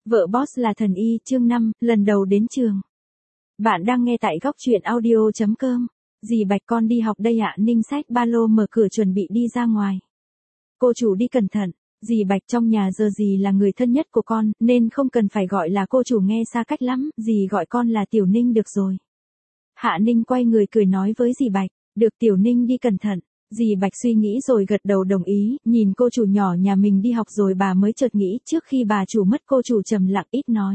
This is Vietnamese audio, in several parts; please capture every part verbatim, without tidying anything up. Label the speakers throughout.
Speaker 1: Vợ boss là thần y, chương năm, lần đầu đến trường. Bạn đang nghe tại góc truyện audio chấm com. Dì Bạch con đi học đây ạ. Ninh xách ba lô mở cửa chuẩn bị đi ra ngoài. Cô chủ đi cẩn thận. Dì Bạch trong nhà giờ dì là người thân nhất của con, nên không cần phải gọi là cô chủ nghe xa cách lắm, dì gọi con là Tiểu Ninh được rồi. Hạ Ninh quay người cười nói với dì Bạch, được Tiểu Ninh đi cẩn thận. Dì Bạch suy nghĩ rồi gật đầu đồng ý, nhìn cô chủ nhỏ nhà mình đi học rồi bà mới chợt nghĩ trước khi bà chủ mất cô chủ trầm lặng ít nói.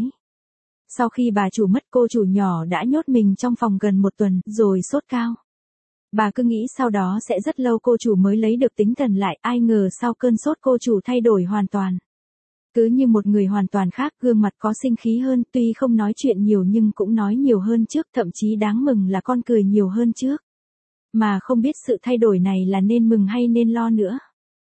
Speaker 1: Sau khi bà chủ mất cô chủ nhỏ đã nhốt mình trong phòng gần một tuần, rồi sốt cao. Bà cứ nghĩ sau đó sẽ rất lâu cô chủ mới lấy được tinh thần lại, ai ngờ sau cơn sốt cô chủ thay đổi hoàn toàn. Cứ như một người hoàn toàn khác, gương mặt có sinh khí hơn, tuy không nói chuyện nhiều nhưng cũng nói nhiều hơn trước, thậm chí đáng mừng là con cười nhiều hơn trước. Mà không biết sự thay đổi này là nên mừng hay nên lo nữa.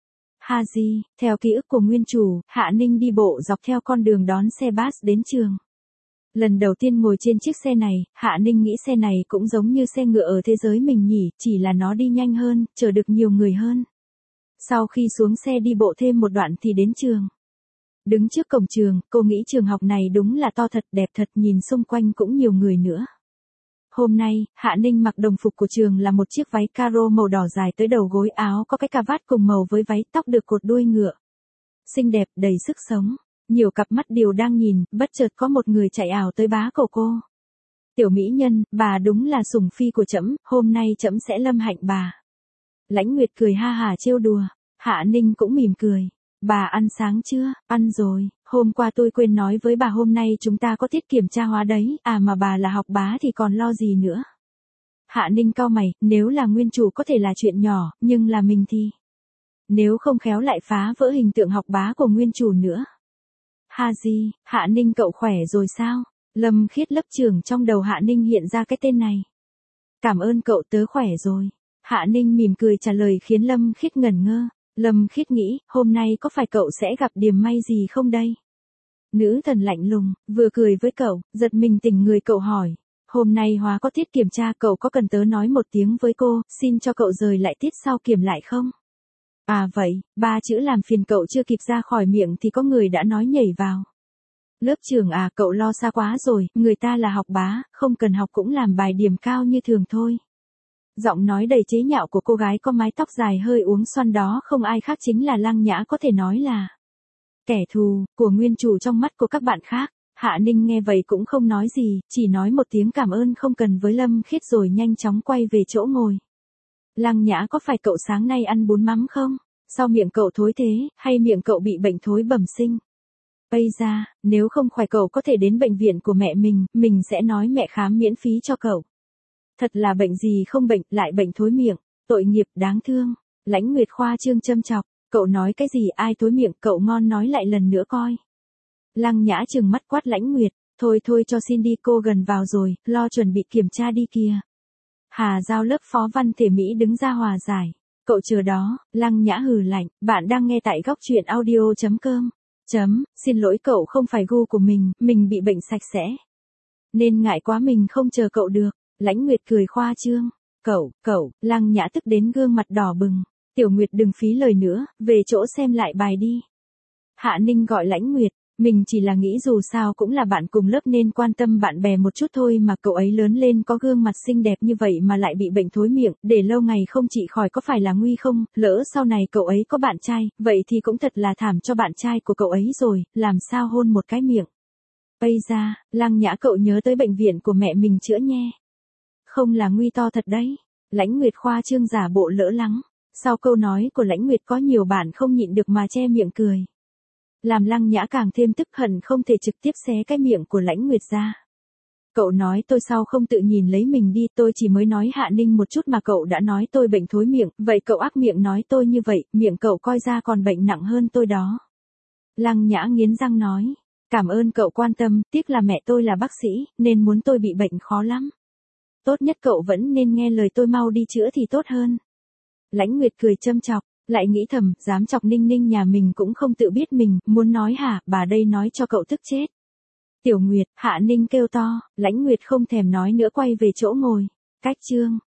Speaker 1: Ha di, theo ký ức của nguyên chủ, Hạ Ninh đi bộ dọc theo con đường đón xe bus đến trường. Lần đầu tiên ngồi trên chiếc xe này, Hạ Ninh nghĩ xe này cũng giống như xe ngựa ở thế giới mình nhỉ, chỉ là nó đi nhanh hơn, chở được nhiều người hơn. Sau khi xuống xe đi bộ thêm một đoạn thì đến trường. Đứng trước cổng trường, cô nghĩ trường học này đúng là to thật, đẹp thật, nhìn xung quanh cũng nhiều người nữa. Hôm nay, Hạ Ninh mặc đồng phục của trường là một chiếc váy caro màu đỏ dài tới đầu gối, áo có cái cà vạt cùng màu với váy, tóc được cột đuôi ngựa. Xinh đẹp, đầy sức sống. Nhiều cặp mắt đều đang nhìn, bất chợt có một người chạy ảo tới bá cổ cô. Tiểu mỹ nhân, bà đúng là sủng phi của trẫm, hôm nay trẫm sẽ lâm hạnh bà. Lãnh Nguyệt cười ha hả trêu đùa, Hạ Ninh cũng mỉm cười. Bà ăn sáng chưa? Ăn rồi, hôm qua tôi quên nói với bà hôm nay chúng ta có tiết kiểm tra hóa đấy, à mà bà là học bá thì còn lo gì nữa. Hạ Ninh cau mày, nếu là nguyên chủ có thể là chuyện nhỏ, nhưng là mình thì... Nếu không khéo lại phá vỡ hình tượng học bá của nguyên chủ nữa. Ha di, Hạ Ninh cậu khỏe rồi sao? Lâm Khiết lớp trưởng trong đầu Hạ Ninh hiện ra cái tên này. Cảm ơn cậu, tớ khỏe rồi. Hạ Ninh mỉm cười trả lời khiến Lâm Khiết ngẩn ngơ. Lâm Khiết nghĩ, hôm nay có phải cậu sẽ gặp điểm may gì không đây? Nữ thần lạnh lùng, vừa cười với cậu, giật mình tỉnh người cậu hỏi. Hôm nay hóa có tiết kiểm tra, cậu có cần tớ nói một tiếng với cô, xin cho cậu rời lại tiết sau kiểm lại không? À vậy, ba chữ làm phiền cậu chưa kịp ra khỏi miệng thì có người đã nói nhảy vào. Lớp trưởng à, cậu lo xa quá rồi, người ta là học bá, không cần học cũng làm bài điểm cao như thường thôi. Giọng nói đầy chế nhạo của cô gái có mái tóc dài hơi uốn xoăn đó không ai khác chính là Lăng Nhã, có thể nói là kẻ thù của nguyên chủ trong mắt của các bạn khác. Hạ Ninh nghe vậy cũng không nói gì, chỉ nói một tiếng cảm ơn không cần với Lâm Khiết rồi nhanh chóng quay về chỗ ngồi. Lăng Nhã, có phải cậu sáng nay ăn bún mắm không? Sao miệng cậu thối thế, hay miệng cậu bị bệnh thối bẩm sinh? Bây ra, nếu không khỏe cậu có thể đến bệnh viện của mẹ mình, mình sẽ nói mẹ khám miễn phí cho cậu. Thật là bệnh gì không bệnh, lại bệnh thối miệng, tội nghiệp đáng thương. Lãnh Nguyệt khoa trương châm chọc, cậu nói cái gì, ai thối miệng, cậu ngon nói lại lần nữa coi. Lăng Nhã trừng mắt quát Lãnh Nguyệt, thôi thôi cho xin đi, cô gần vào rồi, lo chuẩn bị kiểm tra đi kìa. Hà Giao lớp phó văn thể Mỹ đứng ra hòa giải, cậu chờ đó. Lăng Nhã hừ lạnh, bạn đang nghe tại góc truyện audio chấm com. Chấm, xin lỗi cậu, không phải gu của mình, mình bị bệnh sạch sẽ. Nên ngại quá mình không chờ cậu được. Lãnh Nguyệt cười khoa trương. Cậu, cậu, Lăng Nhã tức đến gương mặt đỏ bừng. Tiểu Nguyệt đừng phí lời nữa, về chỗ xem lại bài đi. Hạ Ninh gọi Lãnh Nguyệt, mình chỉ là nghĩ dù sao cũng là bạn cùng lớp nên quan tâm bạn bè một chút thôi mà cậu ấy lớn lên có gương mặt xinh đẹp như vậy mà lại bị bệnh thối miệng, để lâu ngày không trị khỏi có phải là nguy không, lỡ sau này cậu ấy có bạn trai, vậy thì cũng thật là thảm cho bạn trai của cậu ấy rồi, làm sao hôn một cái miệng. Bây ra, Lăng Nhã cậu nhớ tới bệnh viện của mẹ mình chữa nhé. Không là nguy to thật đấy. Lãnh Nguyệt khoa trương giả bộ lỡ lắng. Sau câu nói của Lãnh Nguyệt có nhiều bạn không nhịn được mà che miệng cười. Làm Lăng Nhã càng thêm tức hận không thể trực tiếp xé cái miệng của Lãnh Nguyệt ra. Cậu nói tôi sao không tự nhìn lấy mình đi, tôi chỉ mới nói Hạ Ninh một chút mà cậu đã nói tôi bệnh thối miệng, vậy cậu ác miệng nói tôi như vậy, miệng cậu coi ra còn bệnh nặng hơn tôi đó. Lăng Nhã nghiến răng nói, cảm ơn cậu quan tâm, tiếc là mẹ tôi là bác sĩ, nên muốn tôi bị bệnh khó lắm. Tốt nhất cậu vẫn nên nghe lời tôi, mau đi chữa thì tốt hơn. Lãnh Nguyệt cười châm chọc, lại nghĩ thầm, dám chọc Ninh Ninh nhà mình cũng không tự biết mình, muốn nói hả, bà đây nói cho cậu tức chết. Tiểu Nguyệt, Hạ Ninh kêu to, Lãnh Nguyệt không thèm nói nữa quay về chỗ ngồi. Cách chương.